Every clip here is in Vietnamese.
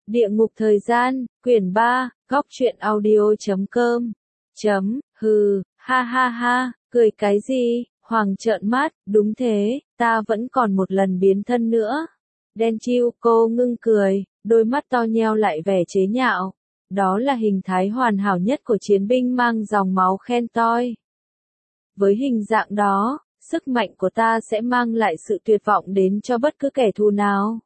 Địa ngục thời gian, quyển 3, góc truyện audio.com. Hừ, ha ha ha, cười cái gì? Hoàng trợn mắt, đúng thế, ta vẫn còn một lần biến thân nữa. Đen chiu cô ngưng cười, đôi mắt to nheo lại vẻ chế nhạo. Đó là hình thái hoàn hảo nhất của chiến binh mang dòng máu khen toi. Với hình dạng đó, sức mạnh của ta sẽ mang lại sự tuyệt vọng đến cho bất cứ kẻ thù nào.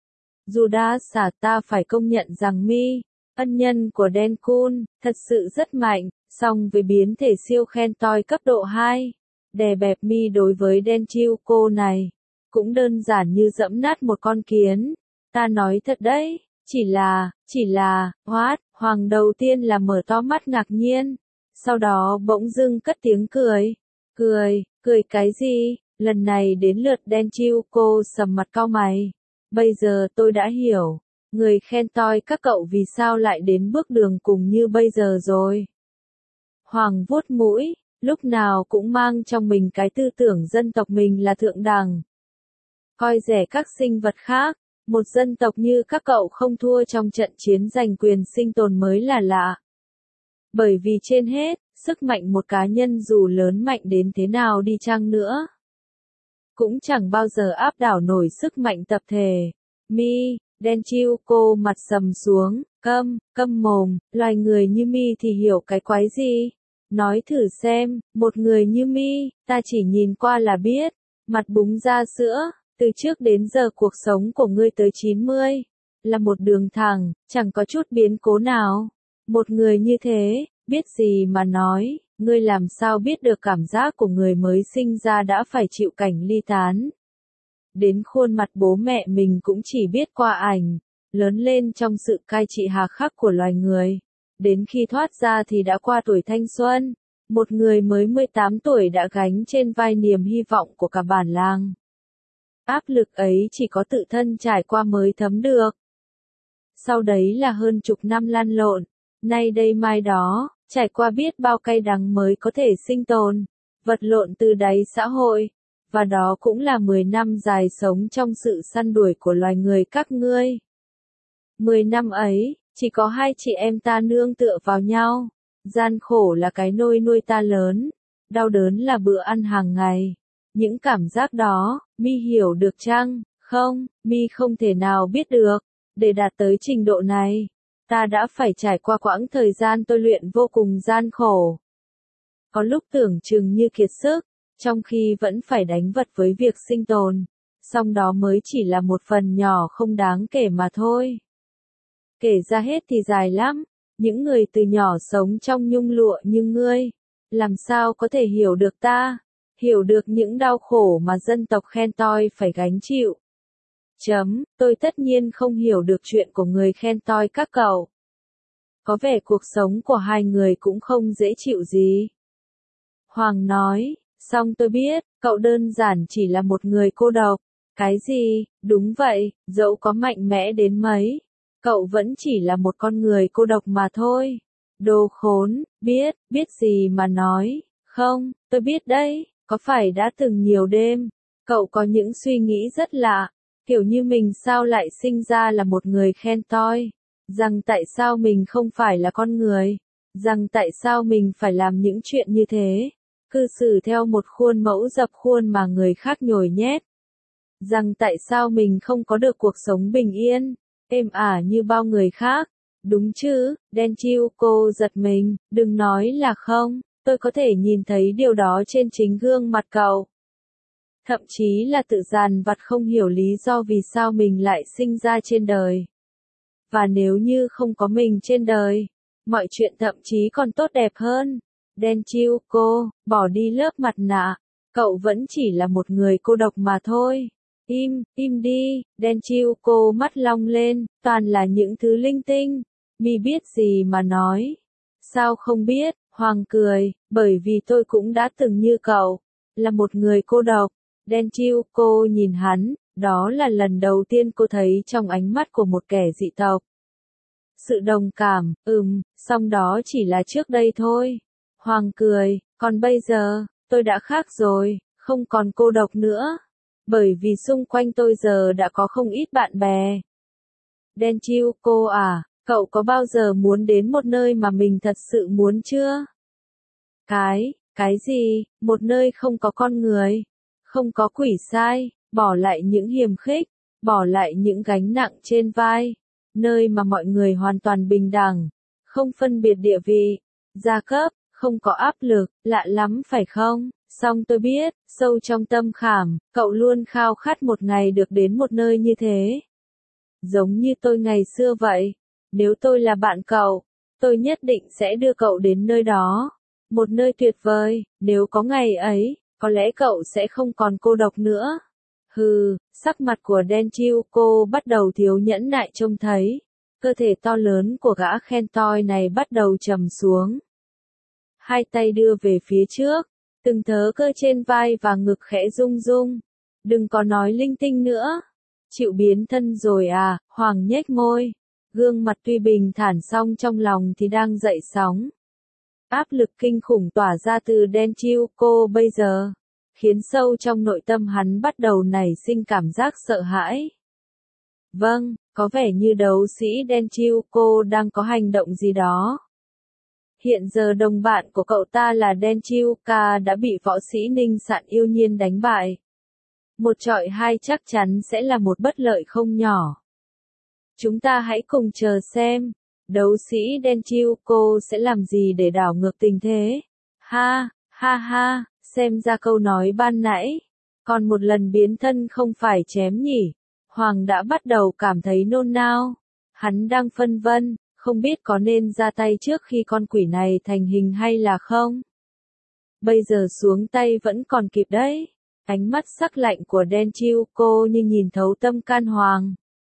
Judas, ta phải công nhận rằng Mi, ân nhân của Denkun, thật sự rất mạnh, song với biến thể siêu khen toi cấp độ 2, đè bẹp Mi đối với Denchiuko này, cũng đơn giản như dẫm nát một con kiến. Ta nói thật đấy, chỉ là, Hoàng đầu tiên là mở to mắt ngạc nhiên, sau đó bỗng dưng cất tiếng cười. Cười cái gì? Lần này đến lượt Denchiuko sầm mặt cau mày. Bây giờ tôi đã hiểu, người khen toi các cậu vì sao lại đến bước đường cùng như bây giờ rồi. Hoàng vuốt mũi, lúc nào cũng mang trong mình cái tư tưởng dân tộc mình là thượng đẳng. Coi rẻ các sinh vật khác, một dân tộc như các cậu không thua trong trận chiến giành quyền sinh tồn mới là lạ. Bởi vì trên hết, sức mạnh một cá nhân dù lớn mạnh đến thế nào đi chăng nữa, cũng chẳng bao giờ áp đảo nổi sức mạnh tập thể. Mi, Denchiuko mặt sầm xuống, câm mồm, loài người như Mi thì hiểu cái quái gì? Nói thử xem, một người như Mi, ta chỉ nhìn qua là biết, mặt búng ra sữa, từ trước đến giờ cuộc sống của ngươi tới 90, là một đường thẳng, chẳng có chút biến cố nào. Một người như thế, biết gì mà nói, ngươi làm sao biết được cảm giác của người mới sinh ra đã phải chịu cảnh ly tán. Đến khuôn mặt bố mẹ mình cũng chỉ biết qua ảnh, lớn lên trong sự cai trị hà khắc của loài người. Đến khi thoát ra thì đã qua tuổi thanh xuân, một người mới 18 tuổi đã gánh trên vai niềm hy vọng của cả bản làng. Áp lực ấy chỉ có tự thân trải qua mới thấm được. Sau đấy là hơn chục năm lăn lộn, nay đây mai đó, trải qua biết bao cay đắng mới có thể sinh tồn, vật lộn từ đáy xã hội. Và đó cũng là 10 năm dài sống trong sự săn đuổi của loài người các ngươi. 10 năm ấy, chỉ có hai chị em ta nương tựa vào nhau. Gian khổ là cái nôi nuôi ta lớn, đau đớn là bữa ăn hàng ngày. Những cảm giác đó, Mi hiểu được chăng? Không, Mi không thể nào biết được. Để đạt tới trình độ này, ta đã phải trải qua quãng thời gian tôi luyện vô cùng gian khổ. Có lúc tưởng chừng như kiệt sức, trong khi vẫn phải đánh vật với việc sinh tồn, song đó mới chỉ là một phần nhỏ không đáng kể mà thôi. Kể ra hết thì dài lắm, những người từ nhỏ sống trong nhung lụa như ngươi, làm sao có thể hiểu được ta, hiểu được những đau khổ mà dân tộc khen toi phải gánh chịu. Tôi tất nhiên không hiểu được chuyện của người khen toi các cậu. Có vẻ cuộc sống của hai người cũng không dễ chịu gì. Hoàng nói. Song tôi biết, cậu đơn giản chỉ là một người cô độc. Cái gì? Đúng vậy, dẫu có mạnh mẽ đến mấy, cậu vẫn chỉ là một con người cô độc mà thôi. Đồ khốn, biết gì mà nói. Không, tôi biết đấy, có phải đã từng nhiều đêm, cậu có những suy nghĩ rất lạ, kiểu như mình sao lại sinh ra là một người khen toi, rằng tại sao mình không phải là con người, rằng tại sao mình phải làm những chuyện như thế. Cư xử theo một khuôn mẫu dập khuôn mà người khác nhồi nhét. Rằng tại sao mình không có được cuộc sống bình yên, êm ả như bao người khác. Đúng chứ, Denchiuko giật mình, đừng nói là không, tôi có thể nhìn thấy điều đó trên chính gương mặt cậu. Thậm chí là tự dằn vặt không hiểu lý do vì sao mình lại sinh ra trên đời. Và nếu như không có mình trên đời, mọi chuyện thậm chí còn tốt đẹp hơn. Denchiuko, bỏ đi lớp mặt nạ, cậu vẫn chỉ là một người cô độc mà thôi. Im đi, Denchiuko mắt long lên, toàn là những thứ linh tinh. Mi biết gì mà nói. Sao không biết, Hoàng cười, bởi vì tôi cũng đã từng như cậu, là một người cô độc. Denchiuko nhìn hắn, đó là lần đầu tiên cô thấy trong ánh mắt của một kẻ dị tộc sự đồng cảm, song đó chỉ là trước đây thôi. Hoàng cười, còn bây giờ, tôi đã khác rồi, không còn cô độc nữa. Bởi vì xung quanh tôi giờ đã có không ít bạn bè. Denchiuko à, cậu có bao giờ muốn đến một nơi mà mình thật sự muốn chưa? Cái gì? Một nơi không có con người, không có quỷ sai, bỏ lại những hiềm khích, bỏ lại những gánh nặng trên vai, nơi mà mọi người hoàn toàn bình đẳng, không phân biệt địa vị, gia cấp, không có áp lực, lạ lắm phải không? Song tôi biết, sâu trong tâm khảm, cậu luôn khao khát một ngày được đến một nơi như thế. Giống như tôi ngày xưa vậy, nếu tôi là bạn cậu, tôi nhất định sẽ đưa cậu đến nơi đó. Một nơi tuyệt vời, nếu có ngày ấy, có lẽ cậu sẽ không còn cô độc nữa. Hừ, sắc mặt của Denchiuko bắt đầu thiếu nhẫn nại trông thấy. Cơ thể to lớn của gã khen toi này bắt đầu trầm xuống. Hai tay đưa về phía trước, từng thớ cơ trên vai và ngực khẽ rung rung. Đừng có nói linh tinh nữa. Chịu biến thân rồi à, Hoàng nhếch môi. Gương mặt tuy bình thản song trong lòng thì đang dậy sóng. Áp lực kinh khủng tỏa ra từ Denchiuko bây giờ, khiến sâu trong nội tâm hắn bắt đầu nảy sinh cảm giác sợ hãi. Vâng, có vẻ như đấu sĩ Denchiuko đang có hành động gì đó. Hiện giờ đồng bạn của cậu ta là Denchiuka đã bị võ sĩ Ninh Sạn yêu nhiên đánh bại. Một chọi hai chắc chắn sẽ là một bất lợi không nhỏ. Chúng ta hãy cùng chờ xem, đấu sĩ Denchiuko sẽ làm gì để đảo ngược tình thế. Ha, ha ha, xem ra câu nói ban nãy, còn một lần biến thân không phải chém nhỉ. Hoàng đã bắt đầu cảm thấy nôn nao. Hắn đang phân vân, không biết có nên ra tay trước khi con quỷ này thành hình hay là không. Bây giờ xuống tay vẫn còn kịp đấy. Ánh mắt sắc lạnh của Denchiuko như nhìn thấu tâm can Hoàng.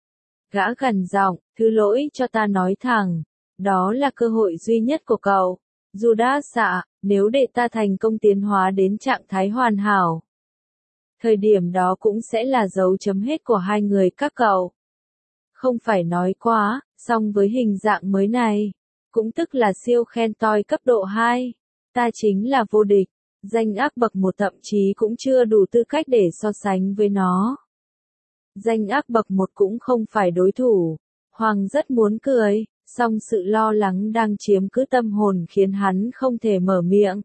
Gã gằn giọng, thứ lỗi cho ta nói thẳng, đó là cơ hội duy nhất của cậu. Judas ạ, nếu để ta thành công tiến hóa đến trạng thái hoàn hảo, thời điểm đó cũng sẽ là dấu chấm hết của hai người các cậu. Không phải nói quá, song với hình dạng mới này, cũng tức là siêu khen toi cấp độ 2, ta chính là vô địch, danh ác bậc 1 thậm chí cũng chưa đủ tư cách để so sánh với nó. Danh ác bậc 1 cũng không phải đối thủ. Hoàng rất muốn cười, song sự lo lắng đang chiếm cứ tâm hồn khiến hắn không thể mở miệng.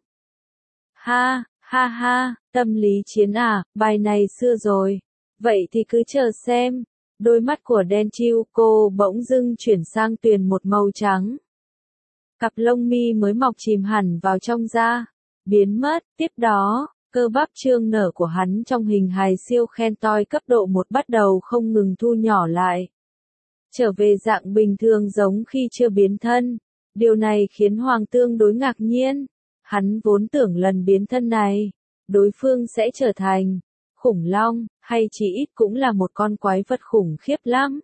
Ha, ha ha, tâm lý chiến à, bài này xưa rồi. Vậy thì cứ chờ xem. Đôi mắt của Denchiuko bỗng dưng chuyển sang tuyền một màu trắng. Cặp lông mi mới mọc chìm hẳn vào trong da, biến mất. Tiếp đó, cơ bắp trương nở của hắn trong hình hài siêu khen toi cấp độ 1 bắt đầu không ngừng thu nhỏ lại. Trở về dạng bình thường giống khi chưa biến thân. Điều này khiến Hoàng tương đối ngạc nhiên. Hắn vốn tưởng lần biến thân này, đối phương sẽ trở thành khủng long, hay chỉ ít cũng là một con quái vật khủng khiếp lắm.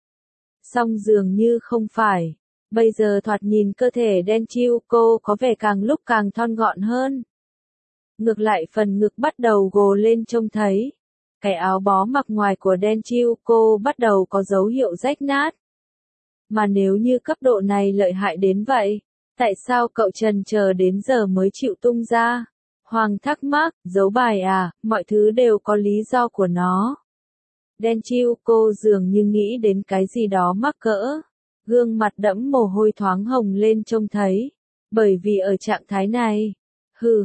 Song dường như không phải. Bây giờ thoạt nhìn cơ thể Denchiuko có vẻ càng lúc càng thon gọn hơn. Ngược lại phần ngực bắt đầu gồ lên trông thấy. Cái áo bó mặc ngoài của Denchiuko bắt đầu có dấu hiệu rách nát. Mà nếu như cấp độ này lợi hại đến vậy, tại sao cậu trần chờ đến giờ mới chịu tung ra? Hoàng thắc mắc, giấu bài à, mọi thứ đều có lý do của nó. Denchiuko dường như nghĩ đến cái gì đó mắc cỡ. Gương mặt đẫm mồ hôi thoáng hồng lên trông thấy. Bởi vì ở trạng thái này, hừ,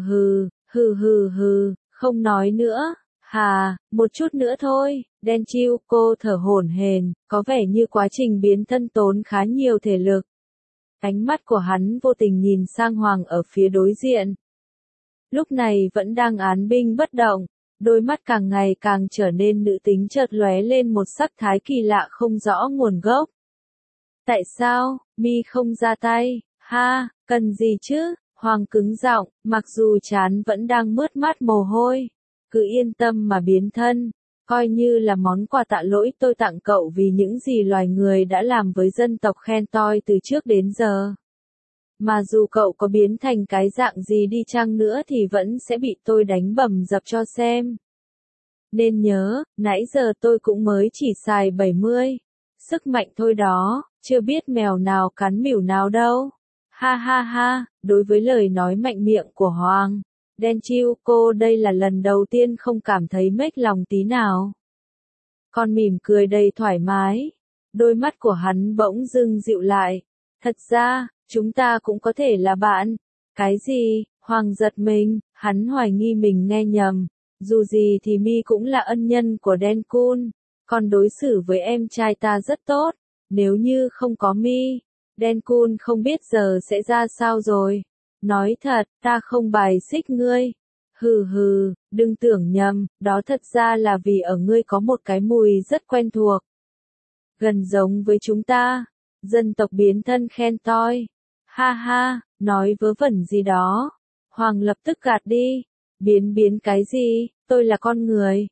không nói nữa. Hà, một chút nữa thôi. Denchiuko thở hổn hển, có vẻ như quá trình biến thân tốn khá nhiều thể lực. Ánh mắt của hắn vô tình nhìn sang Hoàng ở phía đối diện. Lúc này vẫn đang án binh bất động, đôi mắt càng ngày càng trở nên nữ tính chợt lóe lên một sắc thái kỳ lạ không rõ nguồn gốc. Tại sao, mi không ra tay? Ha, cần gì chứ? Hoàng cứng giọng, mặc dù trán vẫn đang mướt mát mồ hôi. Cứ yên tâm mà biến thân, coi như là món quà tạ lỗi tôi tặng cậu vì những gì loài người đã làm với dân tộc khen toi từ trước đến giờ. Mà dù cậu có biến thành cái dạng gì đi chăng nữa thì vẫn sẽ bị tôi đánh bầm dập cho xem. Nên nhớ, nãy giờ tôi cũng mới chỉ xài 70. Sức mạnh thôi đó, chưa biết mèo nào cắn mỉu nào đâu. Ha ha ha, đối với lời nói mạnh miệng của Hoàng, Denchiuko đây là lần đầu tiên không cảm thấy mếch lòng tí nào. Con mỉm cười đầy thoải mái. Đôi mắt của hắn bỗng dưng dịu lại. Thật ra, chúng ta cũng có thể là bạn. Cái gì? Hoàng giật mình, hắn hoài nghi mình nghe nhầm. Dù gì thì Mi cũng là ân nhân của Denkun, còn đối xử với em trai ta rất tốt. Nếu như không có Mi, Denkun không biết giờ sẽ ra sao rồi. Nói thật, ta không bài xích ngươi. Hừ hừ, đừng tưởng nhầm, đó thật ra là vì ở ngươi có một cái mùi rất quen thuộc. Gần giống với chúng ta. Dân tộc biến thân khen toi. Ha ha, nói vớ vẩn gì đó. Hoàng lập tức gạt đi. Biến cái gì, tôi là con người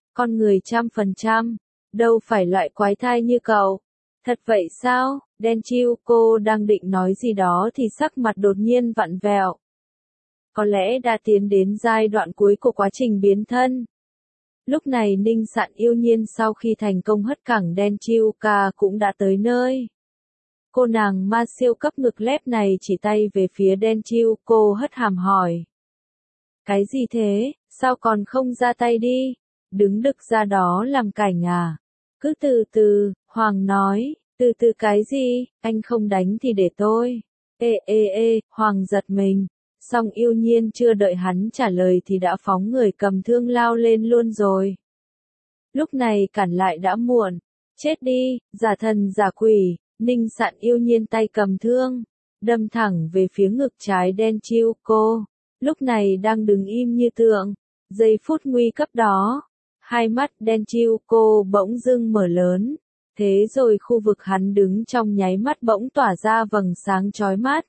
100%. Đâu phải loại quái thai như cậu. Thật vậy sao? Denchiu cô đang định nói gì đó thì sắc mặt đột nhiên vặn vẹo. Có lẽ đã tiến đến giai đoạn cuối của quá trình biến thân. Lúc này Ninh Sạn Yêu Nhiên sau khi thành công hất cẳng Denchiuka cũng đã tới nơi. Cô nàng ma siêu cấp ngực lép này chỉ tay về phía Denchiuko hất hàm hỏi. Cái gì thế, sao còn không ra tay đi? Đứng đực ra đó làm cảnh à? Cứ từ từ, Hoàng nói, từ từ cái gì, anh không đánh thì để tôi. Hoàng giật mình. Song Yêu Nhiên chưa đợi hắn trả lời thì đã phóng người cầm thương lao lên luôn rồi. Lúc này cản lại đã muộn. Chết đi, giả thần giả quỷ. Ninh Sạn Yêu Nhiên tay cầm thương, đâm thẳng về phía ngực trái Denchiuko. Lúc này đang đứng im như tượng. Giây phút nguy cấp đó, hai mắt Denchiuko bỗng dưng mở lớn. Thế rồi khu vực hắn đứng trong nháy mắt bỗng tỏa ra vầng sáng chói mắt.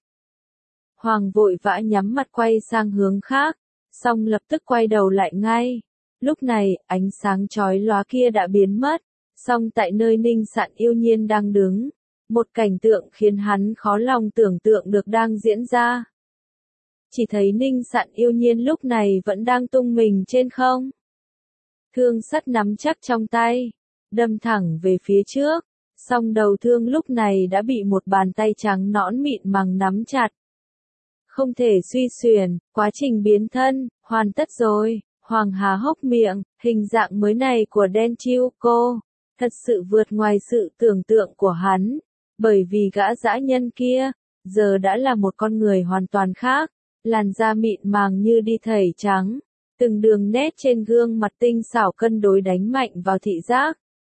Hoàng vội vã nhắm mặt quay sang hướng khác, song lập tức quay đầu lại ngay. Lúc này, ánh sáng chói lóa kia đã biến mất, song tại nơi Ninh Sạn Yêu Nhiên đang đứng, một cảnh tượng khiến hắn khó lòng tưởng tượng được đang diễn ra. Chỉ thấy Ninh Sạn Yêu Nhiên lúc này vẫn đang tung mình trên không. Thương sắt nắm chắc trong tay, đâm thẳng về phía trước, song đầu thương lúc này đã bị một bàn tay trắng nõn mịn màng nắm chặt. Không thể suy xuyển, quá trình biến thân, hoàn tất rồi. Hoàng há hốc miệng, hình dạng mới này của Denchiuko, thật sự vượt ngoài sự tưởng tượng của hắn, bởi vì gã dã nhân kia, giờ đã là một con người hoàn toàn khác, làn da mịn màng như đi tẩy trắng, từng đường nét trên gương mặt tinh xảo cân đối đánh mạnh vào thị giác.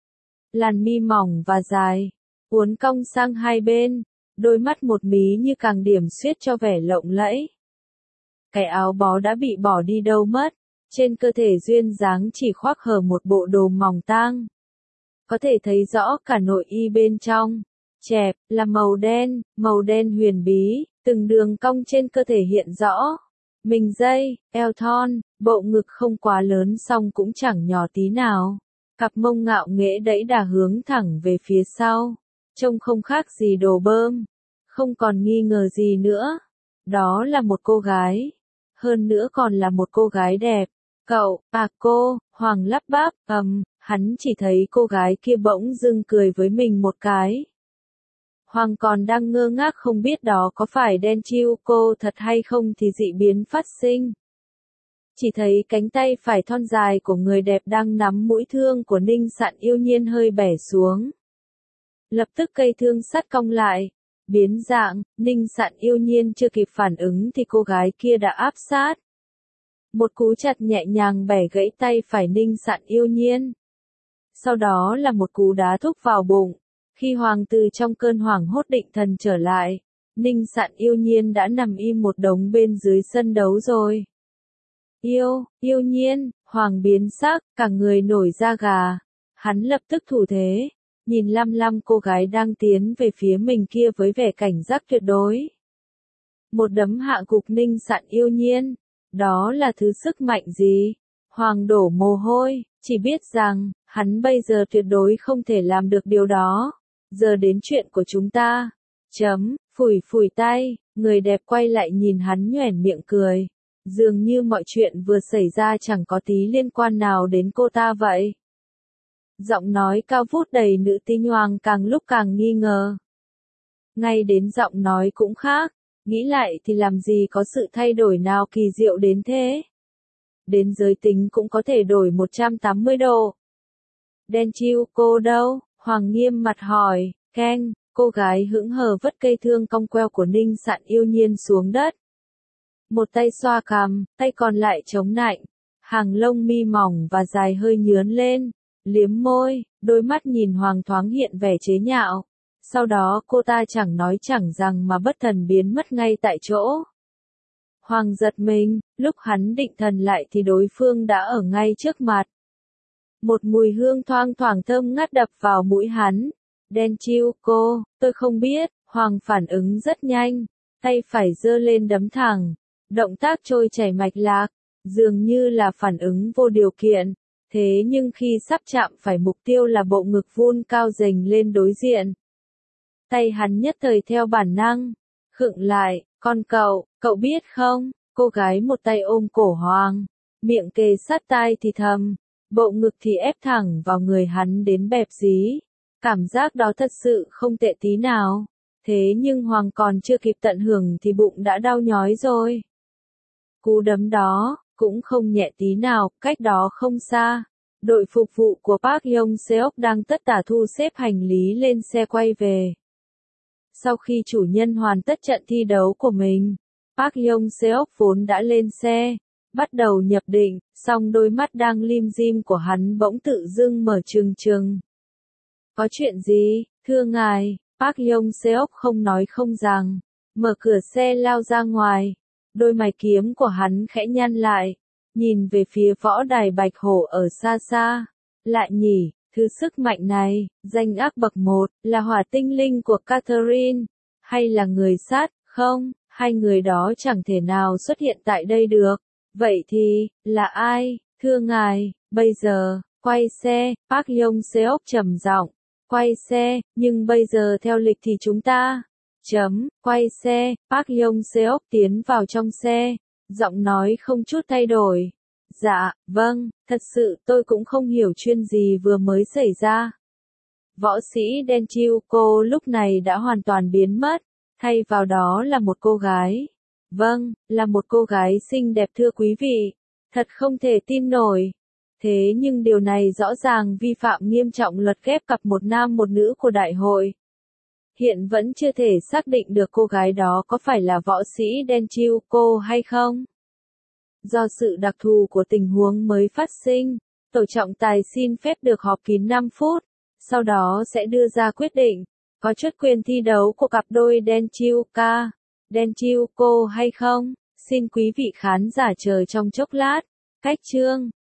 Làn mi mỏng và dài, uốn cong sang hai bên, đôi mắt một mí như càng điểm xuyết cho vẻ lộng lẫy. Cái áo bó đã bị bỏ đi đâu mất, trên cơ thể duyên dáng chỉ khoác hở một bộ đồ mỏng tang. Có thể thấy rõ cả nội y bên trong, chẹp, là màu đen huyền bí, từng đường cong trên cơ thể hiện rõ. Mình dây, eo thon, bộ ngực không quá lớn song cũng chẳng nhỏ tí nào. Cặp mông ngạo nghễ đẫy đà hướng thẳng về phía sau, trông không khác gì đồ bơm. Không còn nghi ngờ gì nữa. Đó là một cô gái. Hơn nữa còn là một cô gái đẹp. Cậu, cô, Hoàng lắp bắp, hắn chỉ thấy cô gái kia bỗng dưng cười với mình một cái. Hoàng còn đang ngơ ngác không biết đó có phải Denchiuko thật hay không thì dị biến phát sinh. Chỉ thấy cánh tay phải thon dài của người đẹp đang nắm mũi thương của Ninh Sạn Yêu Nhiên hơi bẻ xuống. Lập tức cây thương sắt cong lại. Biến dạng, Ninh Sạn Yêu Nhiên chưa kịp phản ứng thì cô gái kia đã áp sát. Một cú chặt nhẹ nhàng bẻ gãy tay phải Ninh Sạn Yêu Nhiên. Sau đó là một cú đá thúc vào bụng. Khi Hoàng từ trong cơn hoảng hốt định thần trở lại, Ninh Sạn Yêu Nhiên đã nằm im một đống bên dưới sân đấu rồi. Yêu Nhiên, Hoàng biến sắc, cả người nổi da gà. Hắn lập tức thủ thế, nhìn lăm cô gái đang tiến về phía mình kia với vẻ cảnh giác tuyệt đối. Một đấm hạ gục Ninh Sạn Yêu Nhiên. Đó là thứ sức mạnh gì? Hoàng đổ mồ hôi, chỉ biết rằng, hắn bây giờ tuyệt đối không thể làm được điều đó. Giờ đến chuyện của chúng ta. Phủi tay, người đẹp quay lại nhìn hắn nhoẻn miệng cười. Dường như mọi chuyện vừa xảy ra chẳng có tí liên quan nào đến cô ta vậy. Giọng nói cao vút đầy nữ tính Hoàng càng lúc càng nghi ngờ. Ngay đến giọng nói cũng khác, nghĩ lại thì làm gì có sự thay đổi nào kỳ diệu đến thế. Đến giới tính cũng có thể đổi 180 độ. Denchiuko đâu? Hoàng nghiêm mặt hỏi. Keng, cô gái hững hờ vất cây thương cong queo của Ninh Sạn yêu nhiên xuống đất. Một tay xoa cằm, tay còn lại chống nạnh. Hàng lông mi mỏng và dài hơi nhướn lên. Liếm môi, đôi mắt nhìn Hoàng thoáng hiện vẻ chế nhạo. Sau đó cô ta chẳng nói chẳng rằng mà bất thần biến mất ngay tại chỗ. Hoàng giật mình, lúc hắn định thần lại thì đối phương đã ở ngay trước mặt. Một mùi hương thoang thoảng thơm ngát đập vào mũi hắn. Đen chiu cô, tôi không biết, Hoàng phản ứng rất nhanh. Tay phải giơ lên đấm thẳng. Động tác trôi chảy mạch lạc, dường như là phản ứng vô điều kiện. Thế nhưng khi sắp chạm phải mục tiêu là bộ ngực vun cao rềnh lên đối diện. Tay hắn nhất thời theo bản năng, khựng lại, con cậu biết không, cô gái một tay ôm cổ Hoàng, miệng kề sát tai thì thầm, bộ ngực thì ép thẳng vào người hắn đến bẹp dí. Cảm giác đó thật sự không tệ tí nào. Thế nhưng Hoàng còn chưa kịp tận hưởng thì bụng đã đau nhói rồi. Cú đấm đó, cũng không nhẹ tí nào, cách đó không xa. Đội phục vụ của Park Yong Seok đang tất tả thu xếp hành lý lên xe quay về. Sau khi chủ nhân hoàn tất trận thi đấu của mình, Park Yong Seok vốn đã lên xe, bắt đầu nhập định, song đôi mắt đang lim dim của hắn bỗng tự dưng mở trừng trừng. Có chuyện gì, thưa ngài? Park Yong Seok không nói không rằng, mở cửa xe lao ra ngoài. Đôi mày kiếm của hắn khẽ nhăn lại, nhìn về phía võ đài Bạch Hổ ở xa xa. Lại nhỉ, thứ sức mạnh này, danh ác bậc 1, là hỏa tinh linh của Catherine, hay là người sát, không, hai người đó chẳng thể nào xuất hiện tại đây được. Vậy thì, là ai, thưa ngài, bây giờ, quay xe, Park Yong Seok trầm giọng, quay xe, nhưng bây giờ theo lịch thì chúng ta, quay xe, Park Yong Seok tiến vào trong xe, giọng nói không chút thay đổi. Dạ, vâng, thật sự tôi cũng không hiểu chuyện gì vừa mới xảy ra. Võ sĩ đen chiu cô lúc này đã hoàn toàn biến mất, thay vào đó là một cô gái. Vâng, là một cô gái xinh đẹp thưa quý vị. Thật không thể tin nổi. Thế nhưng điều này rõ ràng vi phạm nghiêm trọng luật ghép cặp một nam một nữ của đại hội. Hiện vẫn chưa thể xác định được cô gái đó có phải là võ sĩ đen chiu cô hay không. Do sự đặc thù của tình huống mới phát sinh, tổ trọng tài xin phép được họp kín 5 phút, sau đó sẽ đưa ra quyết định, có chốt quyền thi đấu của cặp đôi đen chiu cô hay không. Xin quý vị khán giả chờ trong chốc lát. Cách chương